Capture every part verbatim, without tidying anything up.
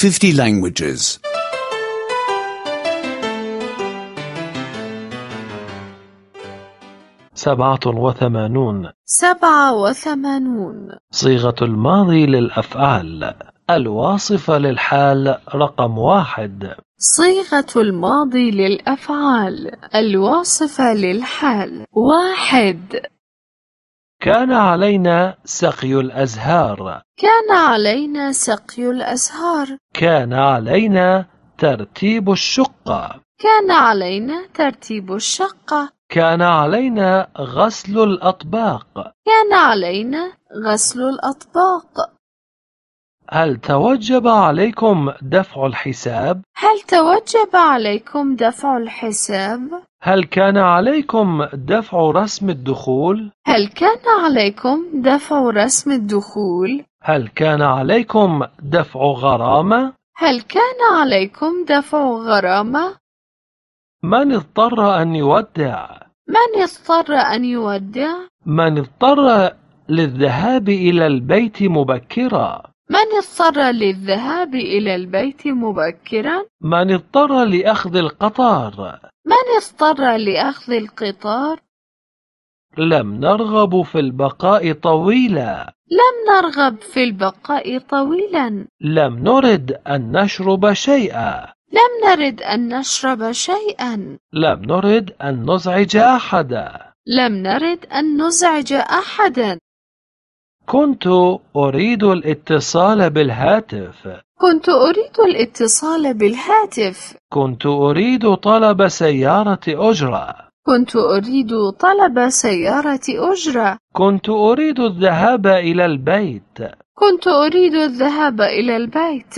fifty languages. سبعة وثمانون. سبعة وثمانون. صيغة الماضي للأفعال. الواصفة للحال رقم واحد. صيغة الماضي للأفعال الواصفة للحال واحد. كان علينا سقي الأزهار. كان علينا سقي الأزهار. كان علينا ترتيب الشقة. كان علينا ترتيب الشقة. كان علينا غسل الأطباق. كان علينا غسل الأطباق. هل توجب عليكم دفع الحساب؟ هل توجب عليكم دفع الحساب؟ هل كان عليكم دفع رسم الدخول؟ هل كان عليكم دفع رسم الدخول؟ هل كان عليكم دفع غرامة؟ هل كان عليكم دفع غرامة؟ من اضطر أن يودع؟ من اضطر أن يودع؟ من اضطر للذهاب إلى البيت مبكرا؟ من اضطر للذهاب إلى البيت مبكرا؟ من اضطر لأخذ القطار؟ من اضطر لأخذ القطار؟ لم نرغب في البقاء طويلا. لم نرغب في البقاء طويلا. لم نرد أن نشرب شيئا. لم نرد أن نشرب شيئا. لم نرد أن نزعج أحدا. لم نرد أن نزعج أحدا. كنت أريد الاتصال بالهاتف. كنت أريد الاتصال بالهاتف. كنت أريد طلب سيارة أجرة. كنت أريد طلب سيارة أجرة. كنت أريد الذهاب إلى البيت. كنت أريد الذهاب إلى البيت.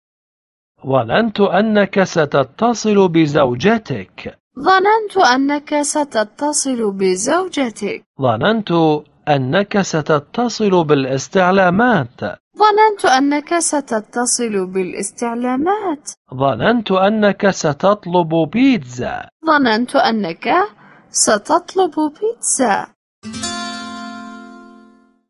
ظننت أنك ستتصل بزوجتك. ظننت أنك ستتصل بزوجتك. ظننت أنك ستتصل بالاستعلامات. ظننت أنك ستتصل بالاستعلامات. ظننت أنك ستطلب بيتزا. ظننت أنك ستطلب بيتزا.